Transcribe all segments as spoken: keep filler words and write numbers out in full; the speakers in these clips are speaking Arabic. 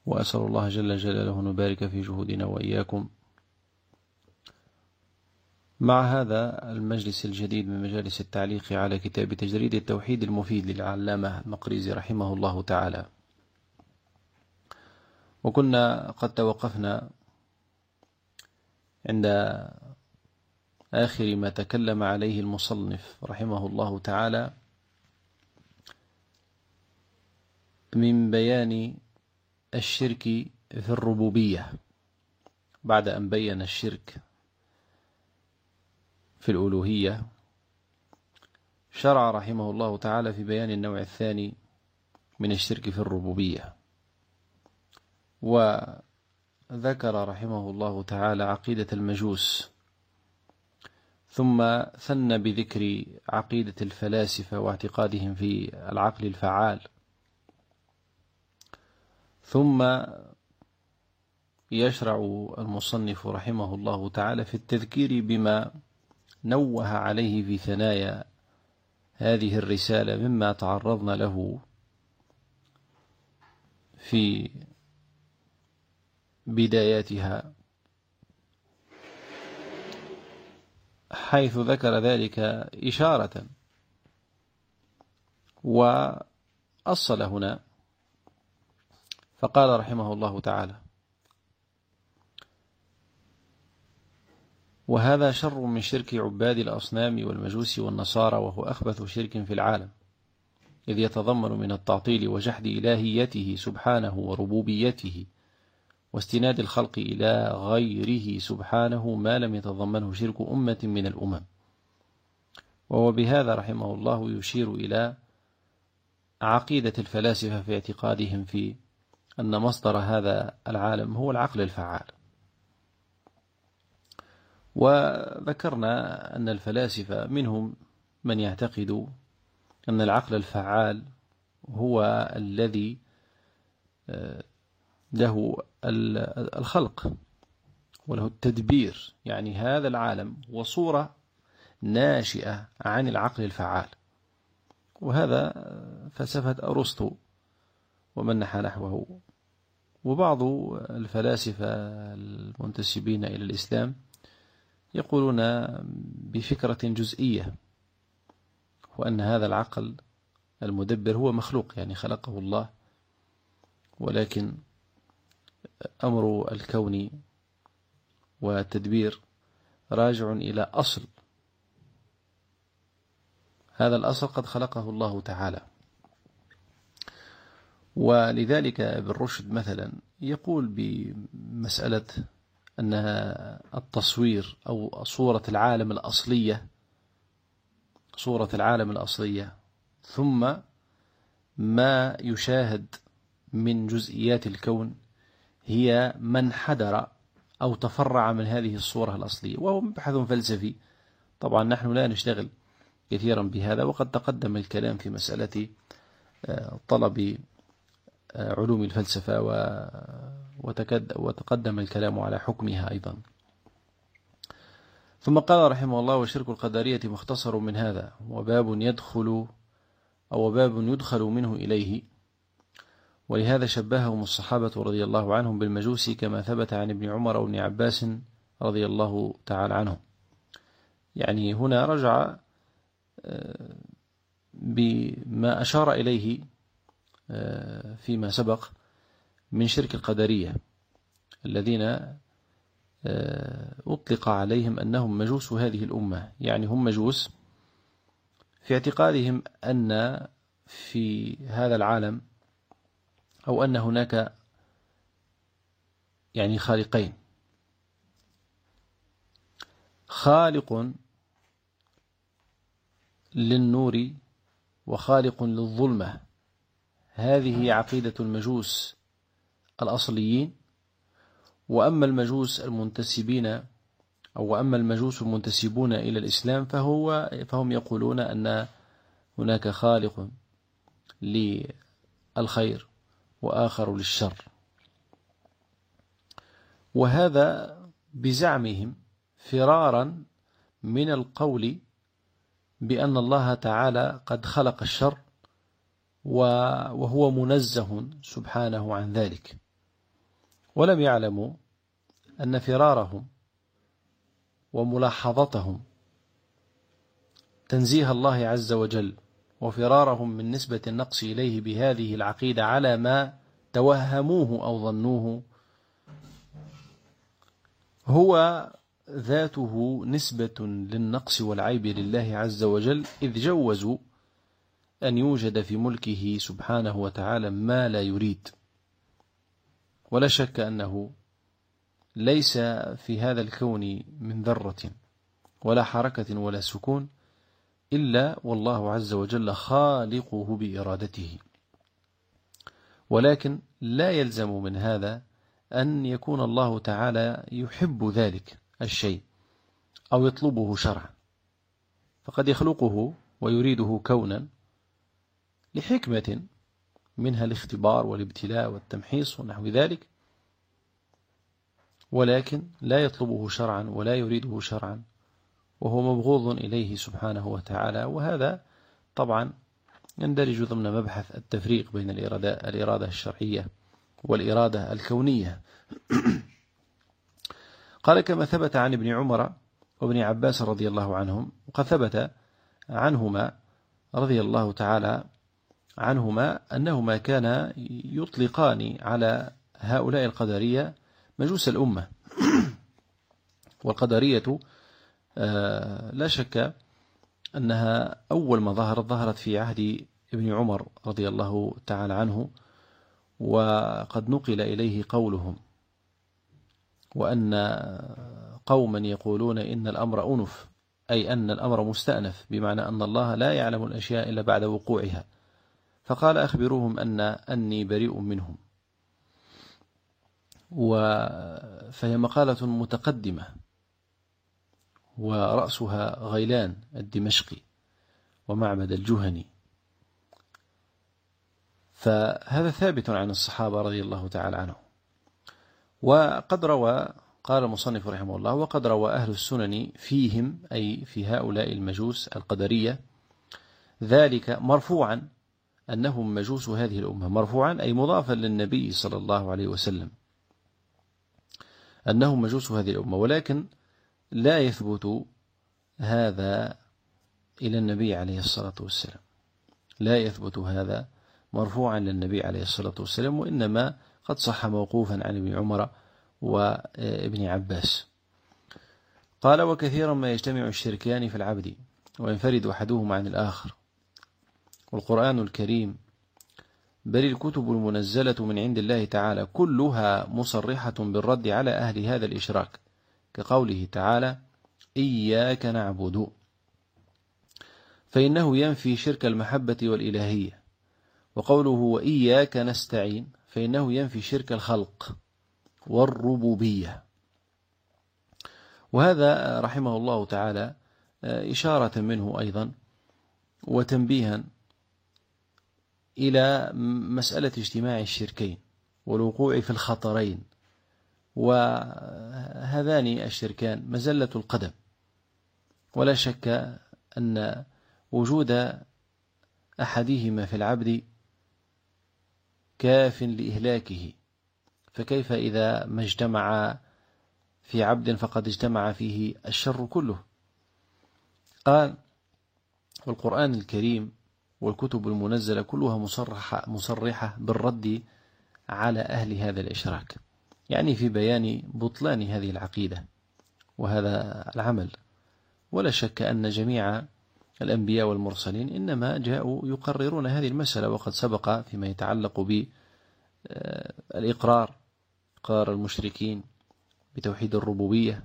وأسأل الله جل جلاله أن يبارك في جهودنا وإياكم مع هذا المجلس الجديد من مجالس التعليق على كتاب تجريد التوحيد المفيد للعلامة المقريزي رحمه الله تعالى. وكنا قد توقفنا عند آخر ما تكلم عليه المصنف رحمه الله تعالى من بيان الشرك في الربوبية، بعد أن بين الشرك في الألوهية شرع رحمه الله تعالى في بيان النوع الثاني من الشرك في الربوبية، وذكر رحمه الله تعالى عقيدة المجوس، ثم ثنى بذكر عقيدة الفلاسفة واعتقادهم في العقل الفعال، ثم يشرع المصنف رحمه الله تعالى في التذكير بما نوه عليه في ثنايا هذه الرسالة مما تعرضنا له في بداياتها، حيث ذكر ذلك إشارة وأصل هنا فقال رحمه الله تعالى: وهذا شر من شرك عباد الأصنام والمجوس والنصارى، وهو أخبث شرك في العالم، إذ يتضمن من التعطيل وجحد إلهيته سبحانه وربوبيته واستناد الخلق إلى غيره سبحانه ما لم يتضمنه شرك أمة من الأمم. وهو بهذا رحمه الله يشير إلى عقيدة الفلاسفة في اعتقادهم في أن مصدر هذا العالم هو العقل الفعال. وذكرنا أن الفلاسفة منهم من يعتقد أن العقل الفعال هو الذي له الخلق وله التدبير، يعني هذا العالم هو صورة ناشئة عن العقل الفعال، وهذا فلسفة أرسطو ومن نحى نحوه. وبعض الفلاسفة المنتسبين إلى الإسلام يقولون بفكرة جزئية، وأن هذا العقل المدبر هو مخلوق، يعني خلقه الله، ولكن أمر الكون والتدبير راجع إلى أصل، هذا الأصل قد خلقه الله تعالى. ولذلك ابن رشد مثلا يقول بمسألة أنها التصوير أو صورة العالم الأصلية، صورة العالم الأصلية ثم ما يشاهد من جزئيات الكون هي من انحدر أو تفرع من هذه الصورة الأصلية، وهو مبحث فلسفي. طبعا نحن لا نشتغل كثيرا بهذا، وقد تقدم الكلام في مسألة طلب علوم الفلسفة وتقدم الكلام على حكمها أيضا. ثم قال رحمه الله: وشرك القدرية مختصر من هذا، وباب يدخل أو باب يدخل منه إليه، ولهذا شبههم الصحابة رضي الله عنهم بالمجوس، كما ثبت عن ابن عمر وابن عباس رضي الله تعالى عنهم. يعني هنا رجع بما أشار إليه فيما سبق من شرك القدرية الذين أطلق عليهم أنهم مجوس هذه الأمة، يعني هم مجوس في اعتقادهم أن في هذا العالم أو أن هناك يعني خالقين، خالق للنور وخالق للظلمة. هذه عقيدة المجوس الأصليين. وأما المجوس المنتسبين أو أما المجوس المنتسبون إلى الإسلام فهو فهم يقولون أن هناك خالق للخير وآخر للشر، وهذا بزعمهم فرارا من القول بأن الله تعالى قد خلق الشر وهو منزه سبحانه عن ذلك. ولم يعلموا أن فرارهم وملاحظتهم تنزيه الله عز وجل، وفرارهم من نسبة النقص إليه بهذه العقيدة على ما توهموه أو ظنوه هو ذاته نسبة للنقص والعيب لله عز وجل، إذ جوزوا أن يوجد في ملكه سبحانه وتعالى ما لا يريد. ولا شك أنه ليس في هذا الكون من ذرة ولا حركة ولا سكون إلا والله عز وجل خالقه بإرادته، ولكن لا يلزم من هذا أن يكون الله تعالى يحب ذلك الشيء أو يطلبه شرعا، فقد يخلقه ويريده كونا لحكمة منها الاختبار والابتلاء والتمحيص ونحو ذلك، ولكن لا يطلبه شرعا ولا يريده شرعا، وهو مبغوض إليه سبحانه وتعالى. وهذا طبعا يندرج ضمن مبحث التفريق بين الإرادة, الإرادة الشرعية والإرادة الكونية. قال كما ثبت عن ابن عمر وابن عباس رضي الله عنهم، وقد ثبت عنهما رضي الله تعالى عنهما أنهما كانا يطلقان على هؤلاء القدرية مجوس الأمة. والقدرية لا شك أنها أول ما ظهرت ظهرت في عهد ابن عمر رضي الله تعالى عنه، وقد نقل إليه قولهم وأن قوما يقولون إن الأمر أنف، أي أن الأمر مستأنف، بمعنى أن الله لا يعلم الأشياء إلا بعد وقوعها، فقال أخبروهم أن أني بريء منهم. فهي مقالة متقدمة، ورأسها غيلان الدمشقي ومعبد الجهني، فهذا ثابت عن الصحابة رضي الله تعالى عنهم. وقد روى، قال المصنف رحمه الله، وقد روى أهل السنن فيهم، أي في هؤلاء المجوس القدرية، ذلك مرفوعا أنهم مجوس هذه الأمة، مرفوعا أي مضافا للنبي صلى الله عليه وسلم، أنهم مجوس هذه الأمة، ولكن لا يثبت هذا إلى النبي عليه الصلاة والسلام، لا يثبت هذا مرفوعا للنبي عليه الصلاة والسلام، وإنما قد صح موقوفا عن ابن عمر وابن عباس. قال وكثيرا ما يجتمع الشركان في العبد وينفرد أحدهما عن الآخر، والقرآن الكريم بل الكتب المنزلة من عند الله تعالى كلها مصرحة بالرد على أهل هذا الإشراك، كقوله تعالى إياك نعبد، فإنه ينفي شرك المحبة والإلهية، وقوله وإياك نستعين فإنه ينفي شرك الخلق والربوبية. وهذا رحمه الله تعالى إشارة منه أيضا وتنبيها إلى مسألة اجتماع الشركين والوقوع في الخطرين، وهذان الشركان مزلة القدم، ولا شك أن وجود أحدهما في العبد كاف لإهلاكه، فكيف إذا ما اجتمع في عبد فقد اجتمع فيه الشر كله. قال والقرآن الكريم والكتب المنزلة كلها مصرحة, مصرحة بالرد على أهل هذا الإشراك، يعني في بيان بطلان هذه العقيدة وهذا العمل. ولا شك أن جميع الأنبياء والمرسلين إنما جاءوا يقررون هذه المسألة، وقد سبق فيما يتعلق بالإقرار، إقرار المشركين بتوحيد الربوبية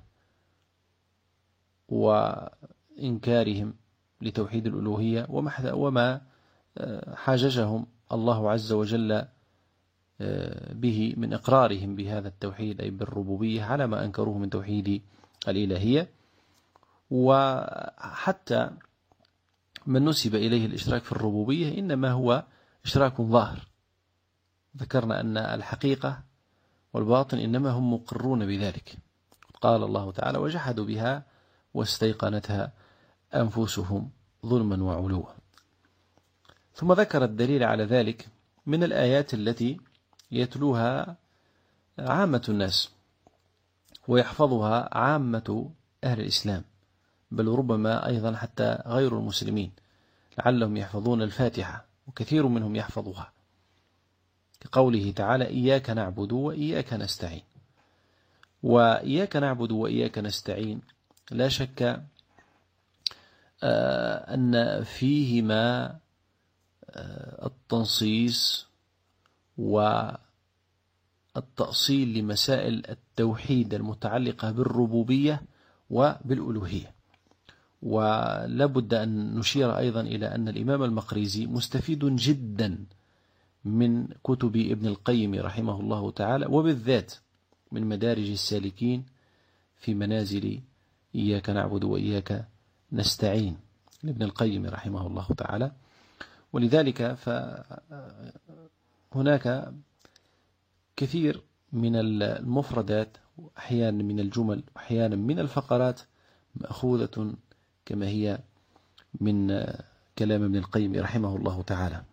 وإنكارهم لتوحيد الألوهية، وما حاججهم الله عز وجل به من إقرارهم بهذا التوحيد أي بالربوبية على ما أنكروه من توحيد الإلهية. وحتى من نسب إليه الإشراك في الربوبية إنما هو إشراك ظاهر، ذكرنا أن الحقيقة والباطن إنما هم مقرون بذلك. قال الله تعالى وجحدوا بها واستيقنتها أنفسهم ظلما وعلوا. ثم ذكر الدليل على ذلك من الآيات التي يتلوها عامة الناس، ويحفظها عامة أهل الإسلام، بل ربما أيضا حتى غير المسلمين لعلهم يحفظون الفاتحة، وكثير منهم يحفظها، كقوله تعالى: إياك نعبد وإياك نستعين. وإياك نعبد وإياك نستعين لا شك أن فيهما التنصيص والتأصيل لمسائل التوحيد المتعلقة بالربوبية وبالألوهية. ولابد أن نشير أيضا إلى أن الإمام المقريزي مستفيد جدا من كتب ابن القيم رحمه الله تعالى، وبالذات من مدارج السالكين في منازل إياك نعبد وإياك نستعين لابن القيم رحمه الله تعالى. ولذلك فهناك كثير من المفردات، أحيانا من الجمل وأحيانا من الفقرات، مأخوذة كما هي من كلام ابن القيم رحمه الله تعالى.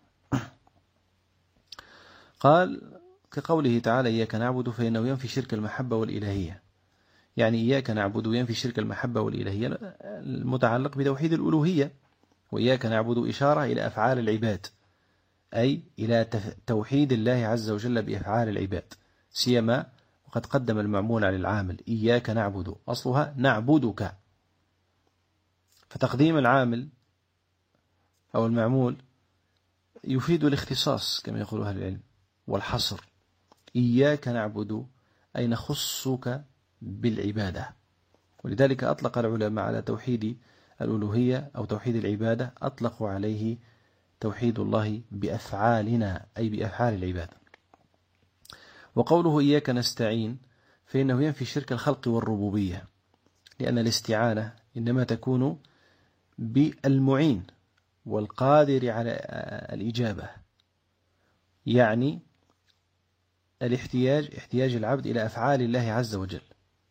قال كقوله تعالى: إياك نعبد، فإنه ينفي شرك المحبة والإلهية. يعني إياك نعبد ينفي شرك المحبة والإلهية المتعلق بتوحيد الألوهية، وإياك نعبد إشارة إلى أفعال العباد، أي إلى توحيد الله عز وجل بأفعال العباد، سيما وقد قدم المعمول على العامل. إياك نعبد أصلها نعبدك، فتقديم العامل أو المعمول يفيد الاختصاص كما يقول أهل العلم والحصر. إياك نعبد أي نخصك بالعبادة. ولذلك أطلق العلماء على توحيد الألوهية أو توحيد العبادة، أطلقوا عليه توحيد الله بأفعالنا، أي بأفعال العبادة. وقوله إياك نستعين فإنه ينفي شرك الخلق والربوبية، لأن الاستعانة إنما تكون بالمعين والقادر على الإجابة، يعني الاحتياج احتياج العبد إلى أفعال الله عز وجل.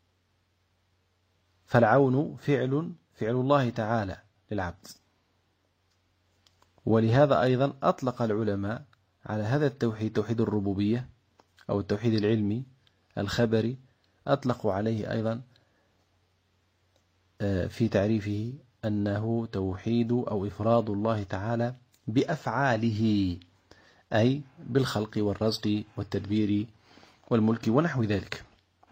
فالعون فعل فعل الله تعالى للعبد. ولهذا أيضا أطلق العلماء على هذا التوحيد توحيد الربوبية أو التوحيد العلمي الخبري، أطلقوا عليه أيضا في تعريفه أنه توحيد أو إفراد الله تعالى بأفعاله، أي بالخلق والرزق والتدبير والملك ونحو ذلك.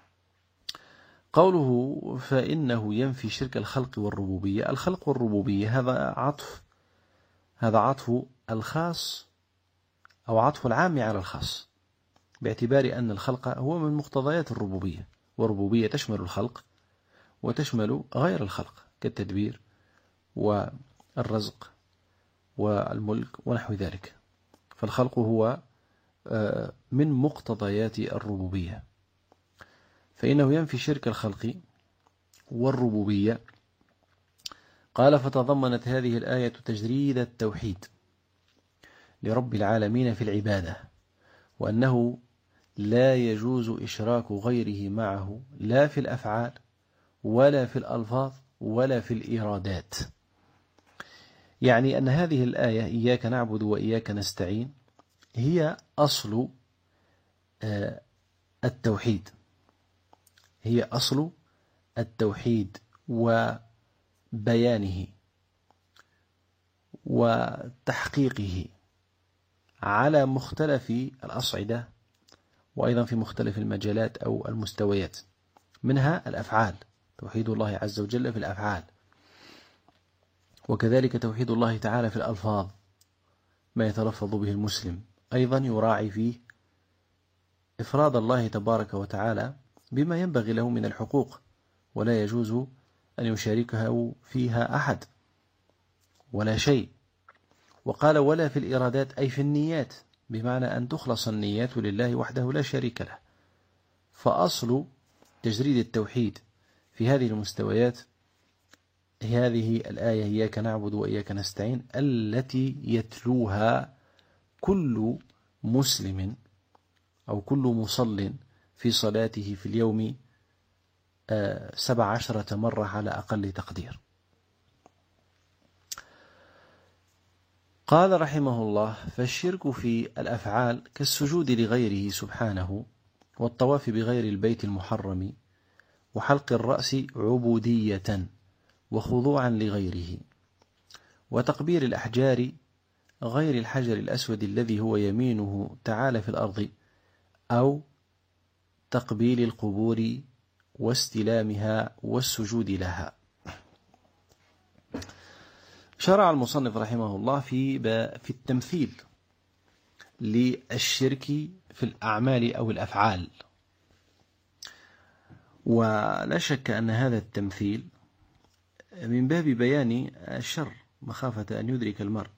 قوله فإنه ينفي شرك الخلق والربوبية، الخلق والربوبية هذا عطف هذا عطف الخاص أو عطف العام على الخاص، باعتبار أن الخلق هو من مقتضيات الربوبية، والربوبية تشمل الخلق وتشمل غير الخلق كالتدبير والرزق والملك ونحو ذلك. فالخلق هو من مقتضيات الربوبية. فإنه ينفي شرك الخلق والربوبية. قال فتضمنت هذه الآية تجريد التوحيد لرب العالمين في العبادة، وأنه لا يجوز إشراك غيره معه لا في الأفعال ولا في الألفاظ ولا في الإرادات. يعني أن هذه الآية إياك نعبد وإياك نستعين هي أصل التوحيد، هي أصل التوحيد وبيانه وتحقيقه على مختلف الأصعدة، وأيضا في مختلف المجالات أو المستويات، منها الأفعال، توحيد الله عز وجل في الأفعال، وكذلك توحيد الله تعالى في الألفاظ، ما يتلفظ به المسلم، أيضا يراعي فيه إفراد الله تبارك وتعالى بما ينبغي له من الحقوق، ولا يجوز أن يشاركه فيها أحد ولا شيء. وقال ولا في الإرادات أي في النيات، بمعنى أن تخلص النيات لله وحده لا شريك له. فأصل تجريد التوحيد في هذه المستويات هذه الآية إياك نعبد وإياك نستعين، التي يتلوها كل مسلم أو كل مصل في صلاته في اليوم سبع عشرة مرة على أقل تقدير. قال رحمه الله فالشرك في الأفعال كالسجود لغيره سبحانه والطواف بغير البيت المحرم وحلق الرأس عبودية وخضوعا لغيره وتقبيل الأحجار غير الحجر الأسود الذي هو يمينه تعالى في الأرض أو تقبيل القبور واستلامها والسجود لها. شرع المصنف رحمه الله في في التمثيل للشرك في الأعمال أو الأفعال، ولا شك أن هذا التمثيل من باب بيان الشر مخافة أن يدرك المرء،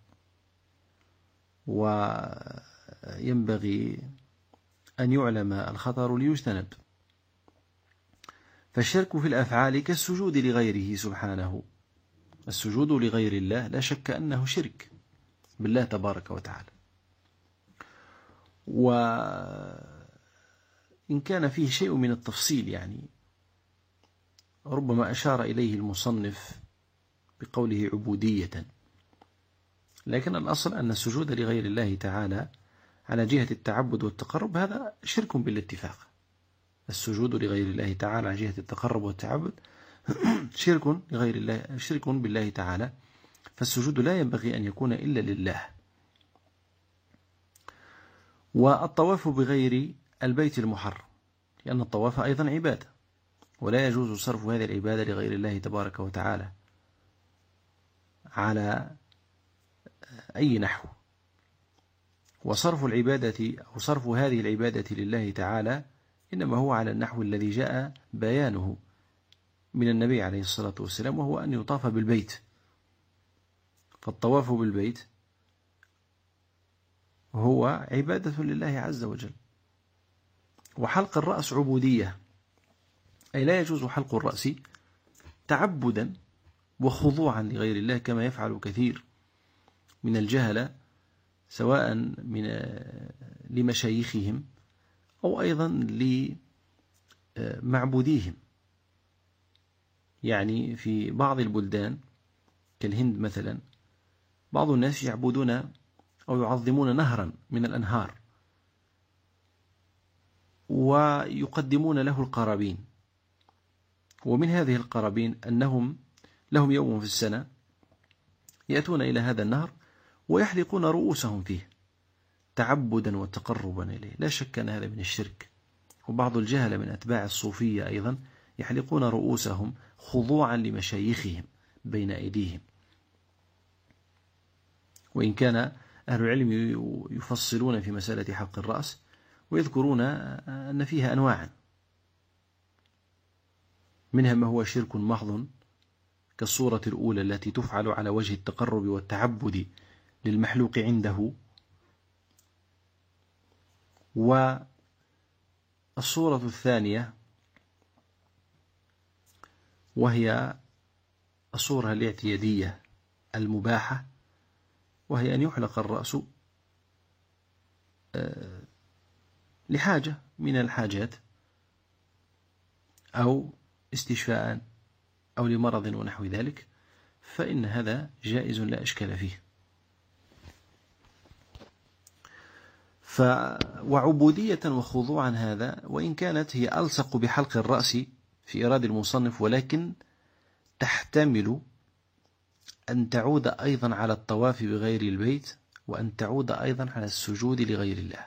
وينبغي أن يعلم الخطر ليجتنب. فالشرك في الأفعال كالسجود لغيره سبحانه، السجود لغير الله لا شك أنه شرك بالله تبارك وتعالى، وإن كان فيه شيء من التفصيل يعني ربما أشار إليه المصنف بقوله عبودية، لكن الأصل أن السجود لغير الله تعالى على جهة التعبد والتقرب هذا شرك بالاتفاق. السجود لغير الله تعالى على جهة التقرب والتعبد شرك لغير الله، شرك بالله تعالى، فالسجود لا ينبغي أن يكون إلا لله. والطواف بغير البيت المحرم، لأن الطواف أيضا عبادة، ولا يجوز صرف هذه العبادة لغير الله تبارك وتعالى على أي نحو. وصرف العبادة أو صرف هذه العبادة لله تعالى إنما هو على النحو الذي جاء بيانه من النبي عليه الصلاة والسلام، وهو أن يطاف بالبيت. فالطواف بالبيت هو عبادة لله عز وجل. وحلق الرأس عبودية، أي لا يجوز حلق الرأس تعبدا وخضوعا لغير الله كما يفعل كثير من الجهلة، سواء من لمشايخهم أو أيضا لمعبوديهم. يعني في بعض البلدان كالهند مثلا بعض الناس يعبدون أو يعظمون نهرا من الأنهار ويقدمون له القرابين، ومن هذه القرابين أنهم لهم يوم في السنة يأتون إلى هذا النهر ويحلقون رؤوسهم فيه تعبدا وتقربا إليه. لا شك أن هذا من الشرك. وبعض الجهل من أتباع الصوفية أيضا يحلقون رؤوسهم خضوعا لمشايخهم بين أيديهم، وإن كان أهل العلم يفصلون في مسألة حلق الرأس ويذكرون أن فيها أنواعا، منها ما هو شرك محض كالصورة الأولى التي تفعل على وجه التقرب والتعبد للمحلوق عنده، والصورة الثانية وهي الصورة الاعتيادية المباحة، وهي أن يحلق الرأس لحاجة من الحاجات أو استشفاء أو لمرض ونحو ذلك، فإن هذا جائز لا إشكال فيه. ف وعبودية وخضوعا هذا وإن كانت هي ألصق بحلق الرأس في إيراد المصنف، ولكن تحتمل أن تعود أيضا على الطواف بغير البيت، وأن تعود أيضا على السجود لغير الله،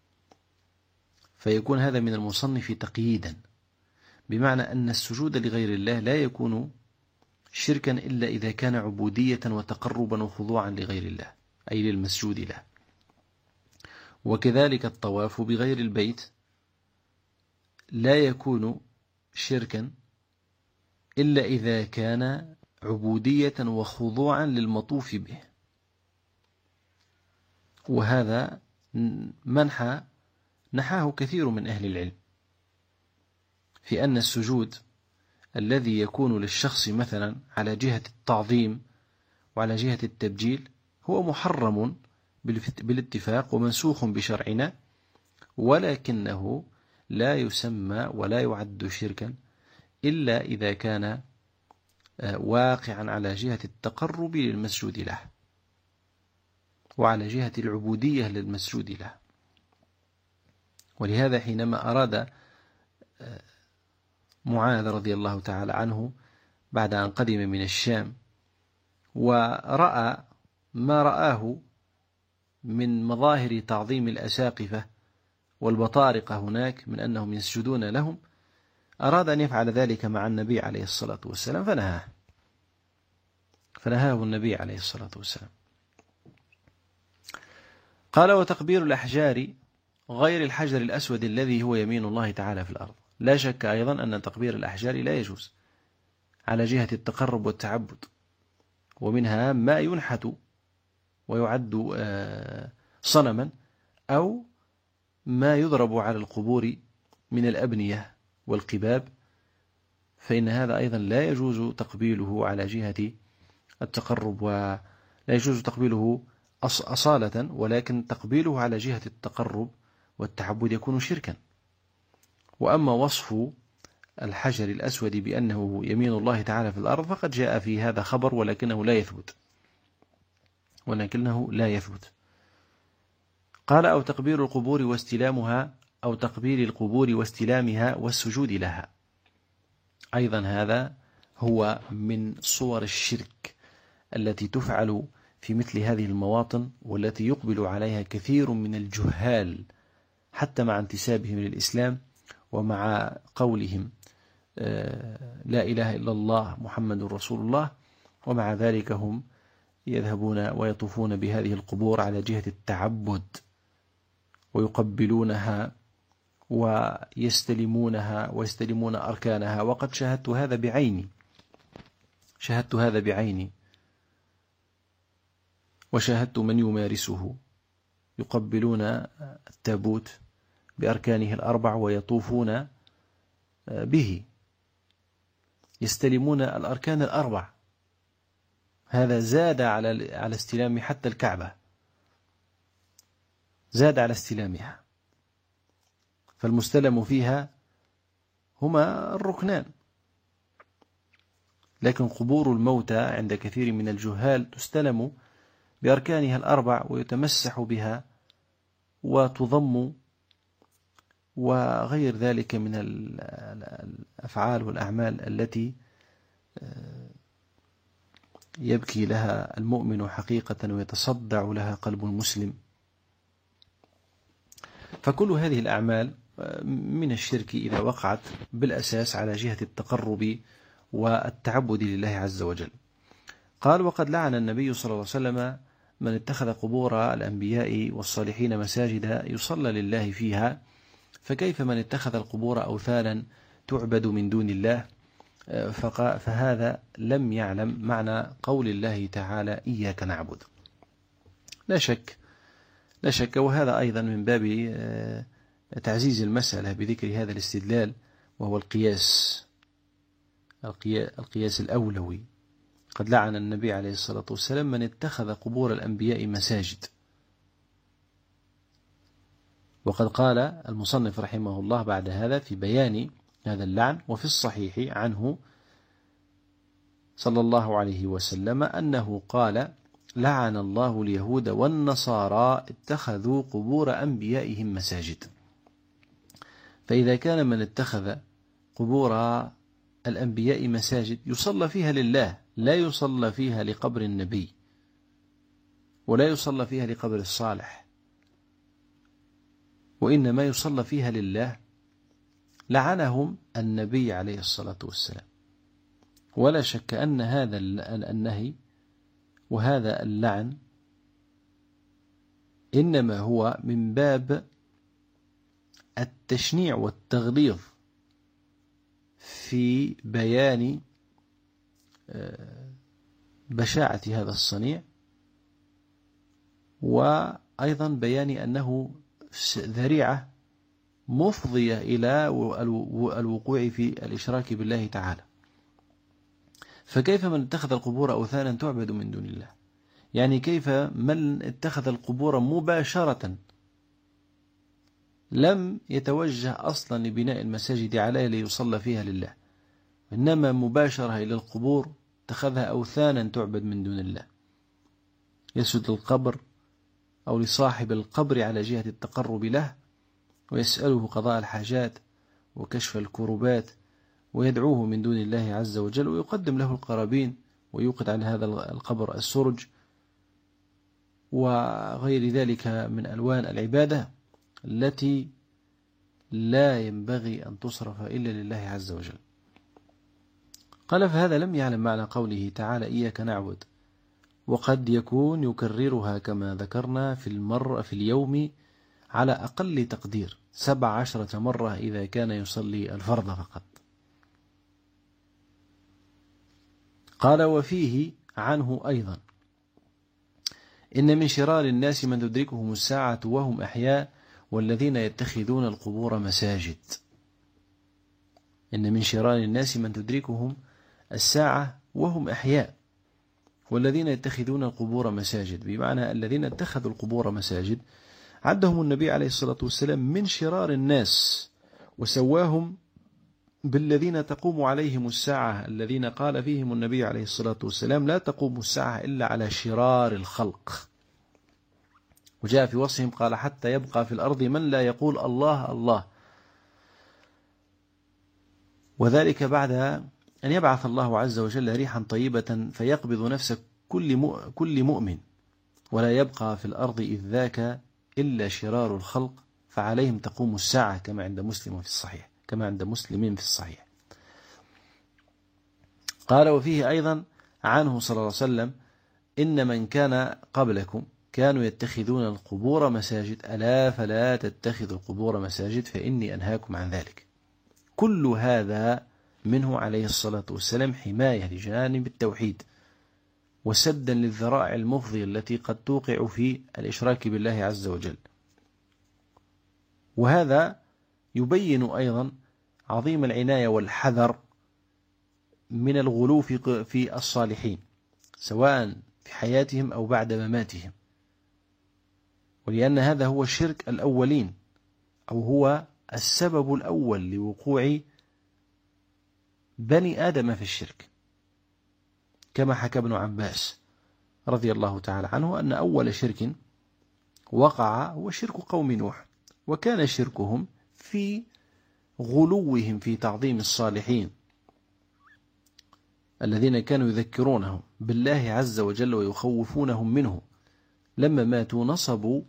فيكون هذا من المصنف تقييدا، بمعنى أن السجود لغير الله لا يكون شركا إلا إذا كان عبودية وتقربا وخضوعا لغير الله أي للمسجود له. وكذلك الطواف بغير البيت لا يكون شركا إلا إذا كان عبودية وخضوعا للمطوف به. وهذا منحى نحاه كثير من أهل العلم، في أن السجود الذي يكون للشخص مثلا على جهة التعظيم وعلى جهة التبجيل هو محرم بالاتفاق ومنسوخ بشرعنا، ولكنه لا يسمى ولا يعد شركا إلا إذا كان واقعا على جهة التقرب للمسجود له وعلى جهة العبودية للمسجود له. ولهذا حينما أراد معاذ رضي الله تعالى عنه بعد أن قدم من الشام ورأى ما رآه من مظاهر تعظيم الأساقفة والبطارقة هناك من أنهم يسجدون لهم، أراد أن يفعل ذلك مع النبي عليه الصلاة والسلام فنهاه فنهاه النبي عليه الصلاة والسلام. قال: وتقبير الأحجار غير الحجر الأسود الذي هو يمين الله تعالى في الأرض. لا شك أيضا أن تقبير الأحجار لا يجوز على جهة التقرب والتعبد، ومنها ما ينحت ويعد صنما أو ما يضرب على القبور من الأبنية والقباب، فإن هذا أيضا لا يجوز تقبيله على جهة التقرب، ولا يجوز تقبيله أصالة، ولكن تقبيله على جهة التقرب والتعبد يكون شركا. وأما وصف الحجر الأسود بأنه يمين الله تعالى في الأرض فقد جاء في هذا خبر، ولكنه لا يثبت ولكنه لا يثبت قال: أو تقبير القبور واستلامها، أو تقبير القبور واستلامها والسجود لها. أيضا هذا هو من صور الشرك التي تفعل في مثل هذه المواطن، والتي يقبل عليها كثير من الجهال حتى مع انتسابهم للإسلام ومع قولهم لا إله إلا الله محمد رسول الله، ومع ذلك هم يذهبون ويطوفون بهذه القبور على جهة التعبد ويقبلونها ويستلمونها ويستلمون أركانها. وقد شاهدت هذا بعيني شاهدت هذا بعيني وشاهدت من يمارسه، يقبلون التابوت بأركانه الأربع ويطوفون به، يستلمون الأركان الأربع. هذا زاد على على استلام حتى الكعبة، زاد على استلامها، فالمستلم فيها هما الركنان. لكن قبور الموتى عند كثير من الجهال تستلم بأركانها الأربع ويتمسح بها وتضم وغير ذلك من الأفعال والأعمال التي يبكي لها المؤمن حقيقة ويتصدع لها قلب المسلم. فكل هذه الأعمال من الشرك إذا وقعت بالأساس على جهة التقرب والتعبد لله عز وجل. قال: وقد لعن النبي صلى الله عليه وسلم من اتخذ قبور الأنبياء والصالحين مساجد يصلى لله فيها، فكيف من اتخذ القبور أوثانا تعبد من دون الله؟ فهذا لم يعلم معنى قول الله تعالى إياك نعبد. لا شك لا شك وهذا أيضا من باب تعزيز المسألة بذكر هذا الاستدلال، وهو القياس القياس الأولوي. قد لعن النبي عليه الصلاة والسلام من اتخذ قبور الأنبياء مساجد. وقد قال المصنف رحمه الله بعد هذا في بيان هذا اللعن: وفي الصحيح عنه صلى الله عليه وسلم أنه قال: لعن الله اليهود والنصارى اتخذوا قبور أنبيائهم مساجد. فإذا كان من اتخذ قبور الأنبياء مساجد يصلى فيها لله، لا يصلى فيها لقبر النبي ولا يصلى فيها لقبر الصالح، وإنما يصلى فيها لله، لعنهم النبي عليه الصلاة والسلام. ولا شك أن هذا النهي وهذا اللعن إنما هو من باب التشنيع والتغليظ في بيان بشاعة هذا الصنيع، وأيضا بيان أنه ذريعة مفضية إلى الوقوع في الإشراك بالله تعالى. فكيف من اتخذ القبور أوثانا تعبد من دون الله؟ يعني كيف من اتخذ القبور مباشرة لم يتوجه أصلا لبناء المساجد عليها ليصلى فيها لله، إنما مباشرة إلى القبور اتخذها أوثانا تعبد من دون الله، يسجد القبر أو لصاحب القبر على جهة التقرب له، ويسأله قضاء الحاجات وكشف الكروبات، ويدعوه من دون الله عز وجل، ويقدم له القرابين، ويوقد عن هذا القبر السرج وغير ذلك من ألوان العبادة التي لا ينبغي أن تصرف إلا لله عز وجل. قال: فهذا لم يعلم معنى قوله تعالى: إياك نعبد، وقد يكون يكررها كما ذكرنا في المر في اليوم على أقل تقدير سبع عشرة مرة إذا كان يصلي الفرض فقط. قال: وفيه عنه أيضا: إن من شرار الناس من تدركهم الساعة وهم أحياء والذين يتخذون القبور مساجد. إن من شرار الناس من تدركهم الساعة وهم أحياء والذين يتخذون القبور مساجد، بمعنى الذين اتخذوا القبور مساجد عدهم النبي عليه الصلاة والسلام من شرار الناس، وسواهم بالذين تقوم عليهم الساعة، الذين قال فيهم النبي عليه الصلاة والسلام: لا تقوم الساعة إلا على شرار الخلق. وجاء في وصفهم قال: حتى يبقى في الأرض من لا يقول الله الله، وذلك بعد أن يبعث الله عز وجل ريحا طيبة فيقبض نفس كل مؤمن، ولا يبقى في الأرض إذ ذاك إلا شرار الخلق، فعليهم تقوم الساعة كما عند مسلم في الصحيح كما عند مسلم في الصحيح. قال: وفيه أيضا عنه صلى الله عليه وسلم: إن من كان قبلكم كانوا يتخذون القبور مساجد، ألا فلا تتخذوا القبور مساجد فإني أنهاكم عن ذلك. كل هذا منه عليه الصلاة والسلام حماية لجانب التوحيد، وسدا للذرائع المفضية التي قد توقع في الإشراك بالله عز وجل. وهذا يبين أيضا عظيم العناية والحذر من الغلو في الصالحين سواء في حياتهم أو بعد مماتهم، ولأن هذا هو الشرك الأولين، أو هو السبب الأول لوقوع بني آدم في الشرك، كما حكى ابن عباس رضي الله تعالى عنه أن أول شرك وقع هو شرك قوم نوح، وكان شركهم في غلوهم في تعظيم الصالحين الذين كانوا يذكرونهم بالله عز وجل ويخوفونهم منه. لما ماتوا نصبوا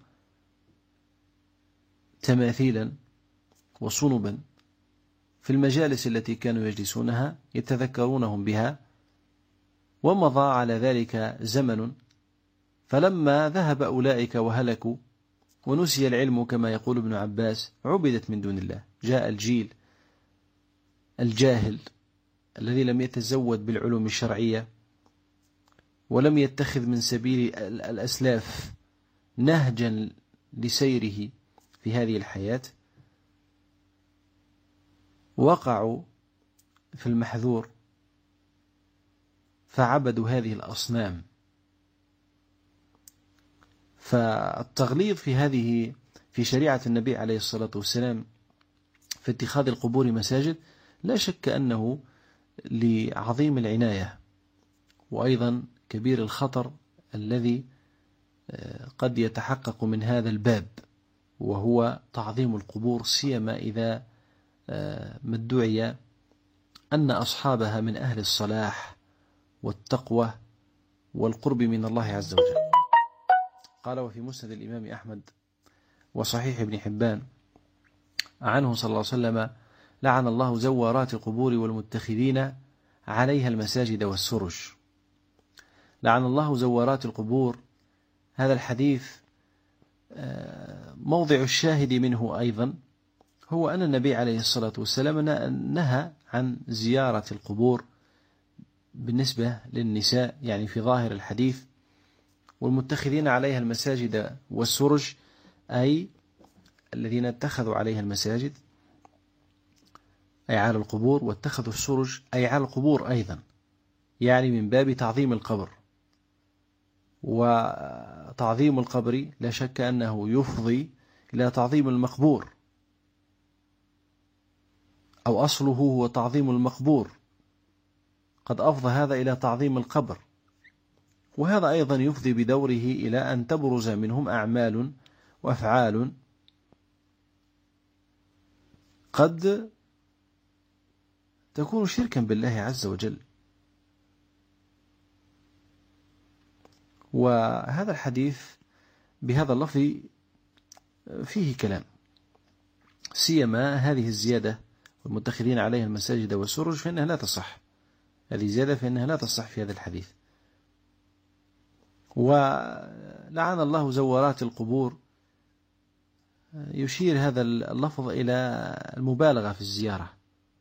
تماثيلا وصنبا في المجالس التي كانوا يجلسونها يتذكرونهم بها، ومضى على ذلك زمن، فلما ذهب أولئك وهلكوا ونسي العلم كما يقول ابن عباس عبدت من دون الله، جاء الجيل الجاهل الذي لم يتزود بالعلوم الشرعية ولم يتخذ من سبيل الأسلاف نهجا لسيره في هذه الحياة، وقعوا في المحذور فعبدوا هذه الأصنام. فالتغليظ في هذه في شريعة النبي عليه الصلاة والسلام في اتخاذ القبور مساجد لا شك أنه لعظيم العناية، وأيضا كبير الخطر الذي قد يتحقق من هذا الباب، وهو تعظيم القبور، سيما إذا ما ادعي أن أصحابها من أهل الصلاح والتقوى والقرب من الله عز وجل. قال: وفي مسند الإمام أحمد وصحيح ابن حبان عنه صلى الله عليه وسلم: لعن الله زوارات القبور والمتخذين عليها المساجد والسرج. لعن الله زوارات القبور، هذا الحديث موضع الشاهد منه أيضا هو أن النبي عليه الصلاة والسلام نهى عن زيارة القبور بالنسبة للنساء، يعني في ظاهر الحديث، والمتخذين عليها المساجد والسرج أي الذين اتخذوا عليها المساجد أي على القبور، واتخذوا السرج أي على القبور أيضا، يعني من باب تعظيم القبر. وتعظيم القبر لا شك أنه يفضي إلى تعظيم المقبور، أو أصله هو تعظيم المقبور، قد أفضى هذا إلى تعظيم القبر، وهذا أيضا يفضي بدوره إلى أن تبرز منهم أعمال وأفعال قد تكون شركا بالله عز وجل. وهذا الحديث بهذا اللفظ فيه كلام، سيما هذه الزيادة والمتخذين عليها المساجد والسرج، فإنها لا تصح. هذه زيادة فإنها لا تصح في هذا الحديث. ولعن الله زوارات القبور، يشير هذا اللفظ إلى المبالغة في الزيارة،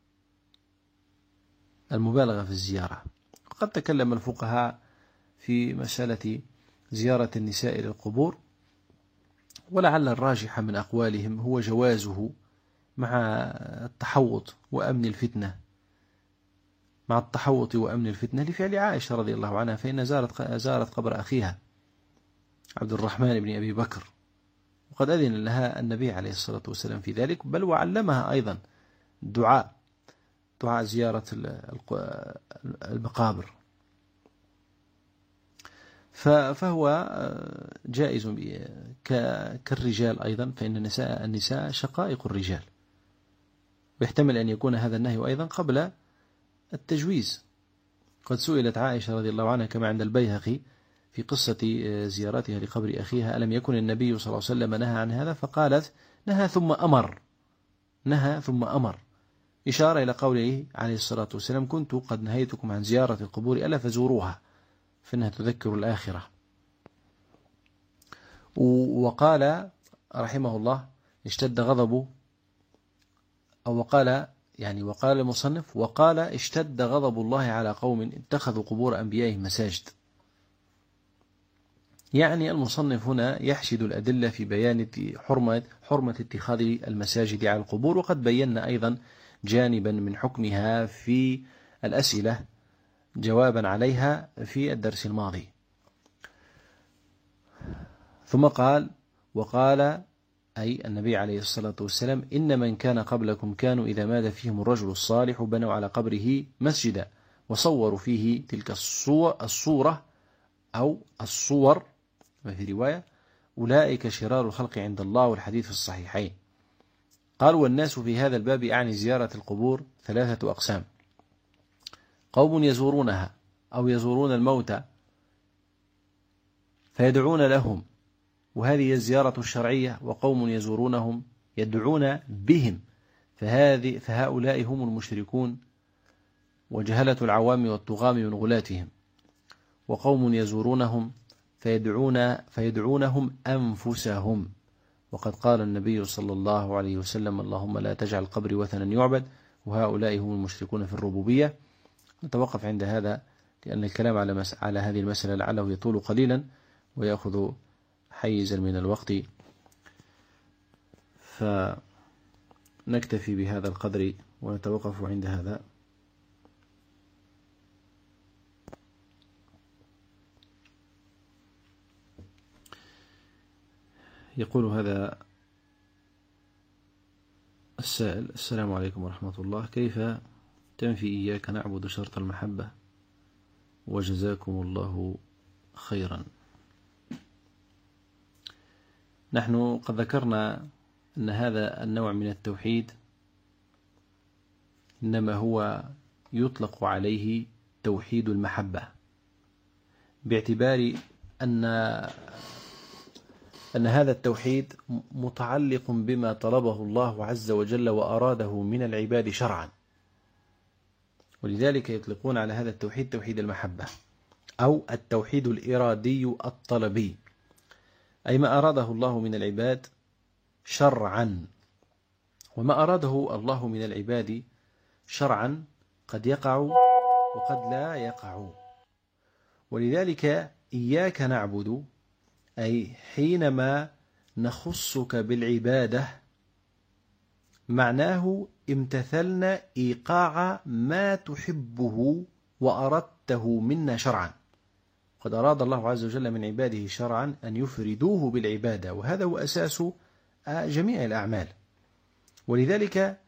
المبالغة في الزيارة. وقد تكلم الفقهاء في مسألة زيارة النساء للقبور، ولعل الراجح من أقوالهم هو جوازه مع التحوط وأمن الفتنة، مع التحوط وأمن الفتنة لفعل عائشة رضي الله عنها، فإن زارت زارت قبر أخيها عبد الرحمن بن أبي بكر، وقد أذن لها النبي عليه الصلاة والسلام في ذلك، بل وعلمها أيضا دعاء دعاء زيارة المقابر. فهو جائز كالرجال أيضا، فإن النساء النساء شقائق الرجال، ويحتمل أن يكون هذا النهي أيضا قبل التجويز. قد سئلت عائشة رضي الله عنها كما عند البيهقي في قصة زيارتها لقبر أخيها: ألم يكن النبي صلى الله عليه وسلم نهى عن هذا؟ فقالت: نهى ثم أمر، نهى ثم أمر، إشارة إلى قوله عليه الصلاة والسلام: كنت قد نهيتكم عن زيارة القبور ألا فزوروها فإنها تذكر الآخرة. وقال رحمه الله: اشتد غضبه، أو وقال يعني وقال المصنف: وقال اشتد غضب الله على قوم اتخذوا قبور أنبيائهم مساجد. يعني المصنف هنا يحشد الأدلة في بيان حرمة حرمة اتخاذ المساجد على القبور، وقد بينا أيضا جانبا من حكمها في الأسئلة جوابا عليها في الدرس الماضي. ثم قال: وقال أي النبي عليه الصلاة والسلام: إن من كان قبلكم كانوا إذا مات فيهم الرجل الصالح بنوا على قبره مسجدا وصوروا فيه تلك الصورة أو الصور، وفي رواية: أولئك شرار الخلق عند الله، والحديث في الصحيحين. قال: والناس في هذا الباب أعني زيارة القبور ثلاثة أقسام: قوم يزورونها أو يزورون الموتى فيدعون لهم، وهذه الزيارة الشرعية، وقوم يزورونهم يدعون بهم، فهذه فهؤلاء هم المشركون وجهلة العوام والطغاة من غلاتهم. وقوم يزورونهم فيدعون فيدعونهم أنفسهم، وقد قال النبي صلى الله عليه وسلم: اللهم لا تجعل قبري وثنا يعبد، وهؤلاء هم المشركون في الربوبية. نتوقف عند هذا لأن الكلام على مس... على هذه المسألة لعله يطول قليلا ويأخذ حيزا من الوقت، فنكتفي بهذا القدر ونتوقف عند هذا. يقول هذا السائل: السلام عليكم ورحمة الله، كيف تنفي إياك نعبد شرط المحبة؟ وجزاكم الله خيرا. نحن قد ذكرنا أن هذا النوع من التوحيد إنما هو يطلق عليه توحيد المحبة، باعتبار أن أن هذا التوحيد متعلق بما طلبه الله عز وجل وأراده من العباد شرعا، ولذلك يطلقون على هذا التوحيد توحيد المحبة أو التوحيد الإرادي الطلبي، أي ما أراده الله من العباد شرعا. وما أراده الله من العباد شرعا قد يقع وقد لا يقع، ولذلك إياك نعبد أي حينما نخصك بالعبادة معناه امتثلنا إيقاع ما تحبه وأردته منا شرعا. قد أراد الله عز وجل من عباده شرعا أن يفردوه بالعبادة، وهذا هو أساس جميع الأعمال. ولذلك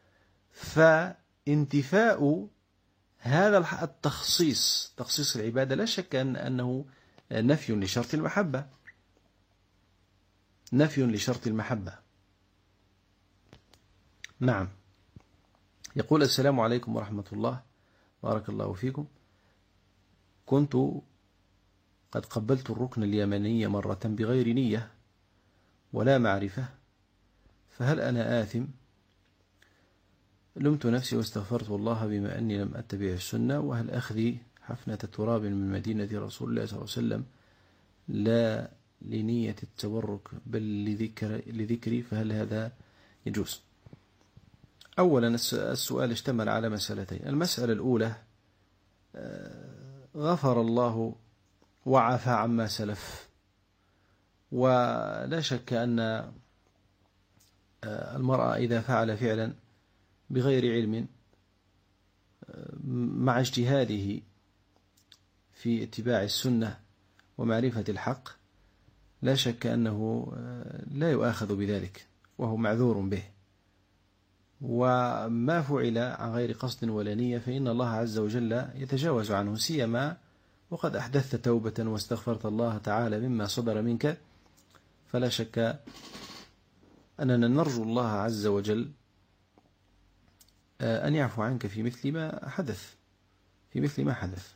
فانتفاء هذا التخصيص تخصيص العبادة لا شك أن أنه نفي لشرط المحبة، نفي لشرط المحبة. نعم. يقول: السلام عليكم ورحمة الله، بارك الله فيكم. كنت قد قبلت الركن اليمني مرة بغير نية ولا معرفة، فهل أنا آثم؟ لمت نفسي واستغفرت الله بما أني لم أتبع السنة، وهل أخذي حفنة تراب من مدينة رسول الله صلى الله عليه وسلم لا لنية التبرك بل لذكر لذكري، فهل هذا يجوز؟ أولا السؤال اشتمل على مسألتين. المسألة الأولى: غفر الله وعفى عما سلف، ولا شك أن المرأة إذا فعل فعلا بغير علم مع اجتهاده في اتباع السنة ومعرفة الحق لا شك أنه لا يؤاخذ بذلك وهو معذور به. وما فعل عن غير قصد ولا نية فإن الله عز وجل يتجاوز عنه، سيما وقد أحدثت توبة واستغفرت الله تعالى مما صدر منك، فلا شك أننا نرجو الله عز وجل أن يعفو عنك في مثل ما حدث في مثل ما حدث.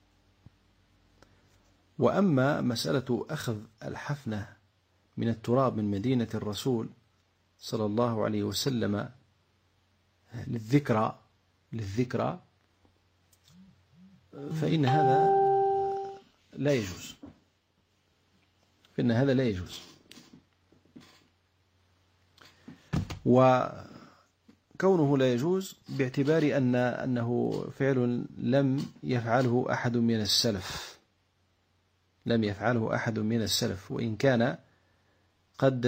وأما مسألة أخذ الحفنة من التراب من مدينة الرسول صلى الله عليه وسلم للذكرى للذكرى فإن هذا لا يجوز فإن هذا لا يجوز وكونه لا يجوز باعتبار أن أنه فعل لم يفعله أحد من السلف لم يفعله أحد من السلف وإن كان قد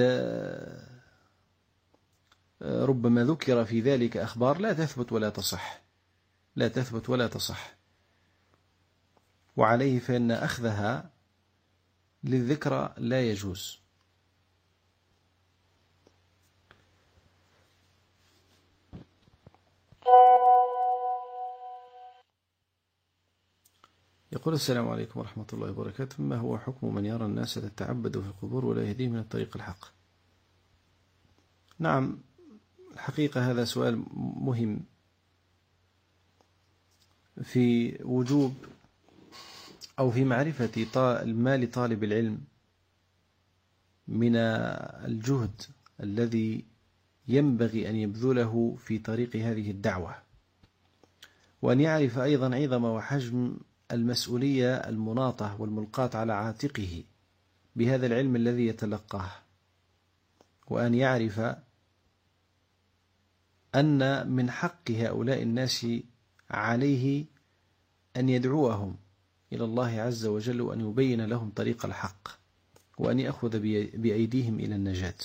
ربما ذكر في ذلك أخبار لا تثبت ولا تصح لا تثبت ولا تصح وعليه فإن أخذها للذكرى لا يجوز. يقول: السلام عليكم ورحمة الله وبركاته، ما هو حكم من يرى الناس تتعبد في القبور ولا يهديهم من الطريق الحق؟ نعم، الحقيقة هذا سؤال مهم في وجوب أو في معرفة ما لطالب العلم من الجهد الذي ينبغي أن يبذله في طريق هذه الدعوة، وأن يعرف أيضا عظم وحجم المسؤولية المناطة والملقاة على عاتقه بهذا العلم الذي يتلقاه، وأن يعرف أن من حق هؤلاء الناس عليه أن يدعوهم إلى الله عز وجل وأن يبين لهم طريق الحق وأن يأخذ بأيديهم إلى النجاة.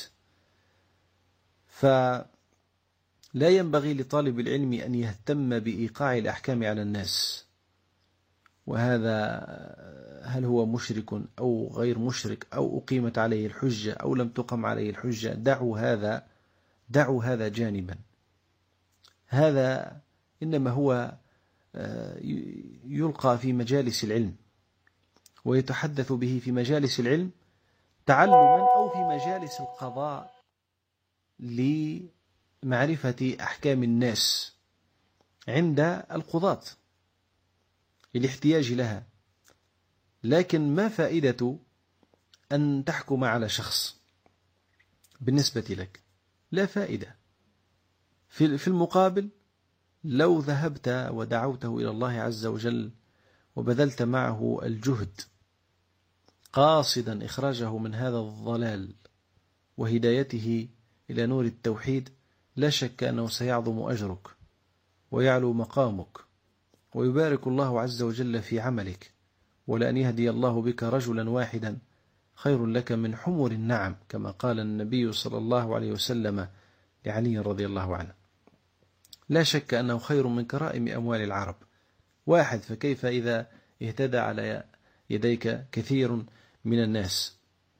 فلا ينبغي لطالب العلم أن يهتم بإيقاع الأحكام على الناس، وهذا هل هو مشرك أو غير مشرك أو أقيمت عليه الحجة أو لم تقم عليه الحجة، دعوا هذا دعوا هذا جانبا. هذا إنما هو يلقى في مجالس العلم ويتحدث به في مجالس العلم تعلما أو في مجالس القضاء لمعرفة أحكام الناس عند القضاة الاحتياج لها. لكن ما فائدة أن تحكم على شخص بالنسبة لك؟ لا فائدة. في المقابل لو ذهبت ودعوته إلى الله عز وجل وبذلت معه الجهد قاصدا إخراجه من هذا الضلال وهدايته إلى نور التوحيد، لا شك أنه سيعظم أجرك ويعلو مقامك ويبارك الله عز وجل في عملك، ولأن يهدي الله بك رجلا واحدا خير لك من حمر النعم، كما قال النبي صلى الله عليه وسلم لعلي رضي الله عنه. لا شك أنه خير من كرائم أموال العرب واحد، فكيف إذا اهتدى على يديك كثير من الناس؟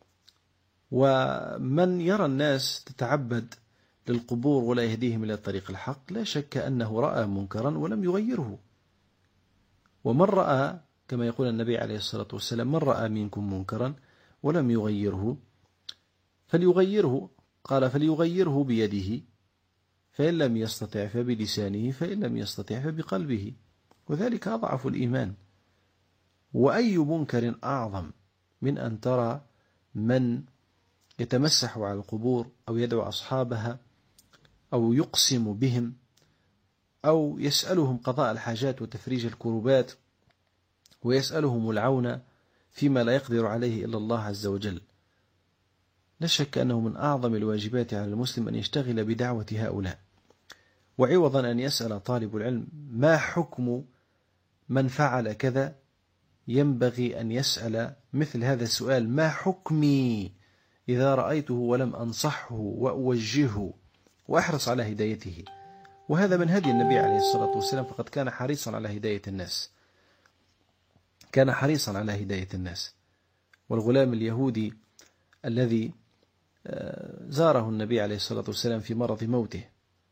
ومن يرى الناس تتعبد للقبور ولا يهديهم إلى الطريق الحق لا شك أنه رأى منكرا ولم يغيره. ومن رأى كما يقول النبي عليه الصلاة والسلام: من رأى منكم منكرا ولم يغيره فليغيره، قال فليغيره بيده، فإن لم يستطع فبلسانه، فإن لم يستطع فبقلبه، وذلك أضعف الإيمان. وأي منكر أعظم من أن ترى من يتمسح على القبور أو يدعو أصحابها أو يقسم بهم أو يسألهم قضاء الحاجات وتفريج الكربات ويسألهم العون فيما لا يقدر عليه إلا الله عز وجل. لا شك أنه من أعظم الواجبات على المسلم أن يشتغل بدعوة هؤلاء، وعوضا أن يسأل طالب العلم ما حكم من فعل كذا، ينبغي أن يسأل مثل هذا السؤال: ما حكمي إذا رأيته ولم أنصحه وأوجهه وأحرص على هدايته؟ وهذا من هدي النبي عليه الصلاة والسلام، فقد كان حريصا على هداية الناس كان حريصا على هداية الناس. والغلام اليهودي الذي زاره النبي عليه الصلاة والسلام في مرض موته،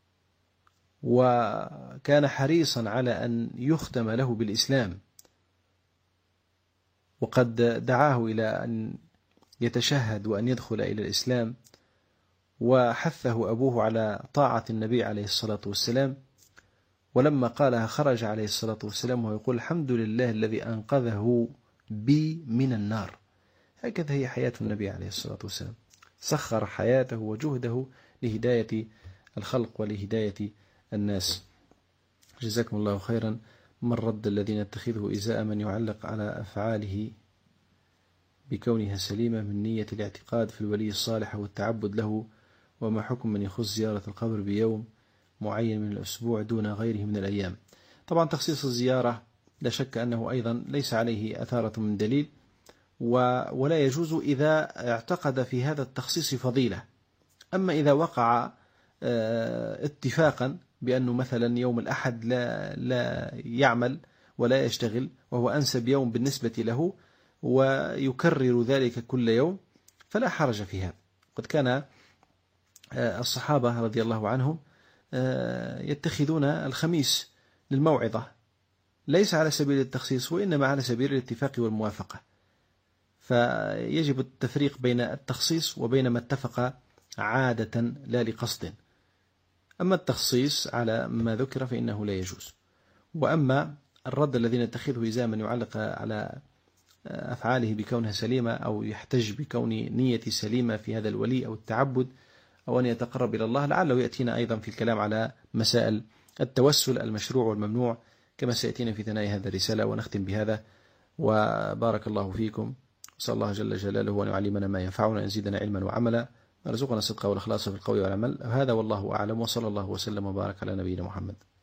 وكان حريصا على أن يختم له بالإسلام، وقد دعاه إلى أن يتشهد وأن يدخل إلى الإسلام، وحثه أبوه على طاعة النبي عليه الصلاة والسلام، ولما قالها خرج عليه الصلاة والسلام ويقول: الحمد لله الذي أنقذه بي من النار. هكذا هي حياة النبي عليه الصلاة والسلام، سخر حياته وجهده لهداية الخلق ولهداية الناس. جزاكم الله خيرا. من رد الذين يتخذه إزاء من يعلق على أفعاله بكونها سليمة من نية الاعتقاد في الولي الصالح والتعبد له، وما حكم من يخص زيارة القبر بيوم معين من الأسبوع دون غيره من الأيام؟ طبعا تخصيص الزيارة لا شك أنه أيضا ليس عليه أثارة من دليل، ولا يجوز إذا اعتقد في هذا التخصيص فضيلة. أما إذا وقع اتفاقا بأنه مثلا يوم الأحد لا, لا يعمل ولا يشتغل، وهو أنسب يوم بالنسبة له، ويكرر ذلك كل يوم، فلا حرج في هذا. قد كان الصحابة رضي الله عنهم يتخذون الخميس للموعظة، ليس على سبيل التخصيص وإنما على سبيل الاتفاق والموافقة، فيجب التفريق بين التخصيص وبين ما اتفق عادة لا لقصد. أما التخصيص على ما ذكر فإنه لا يجوز. وأما الرد الذين يتخذه إزاما يعلق على أفعاله بكونها سليمة، أو يحتج بكون نية سليمة في هذا الولي أو التعبد أو أن يتقرب إلى الله، لعله يأتينا أيضا في الكلام على مسائل التوسل المشروع والممنوع كما سيأتينا في ثنايا هذا الرسالة. ونختم بهذا، وبارك الله فيكم، وصلى الله جل جلاله أن يعلمنا ما ينفعنا، أن يزيدنا علما وعملا، ارزقنا الصدق والإخلاص في القول والعمل. هذا والله أعلم، وصلى الله وسلم وبارك على نبينا محمد.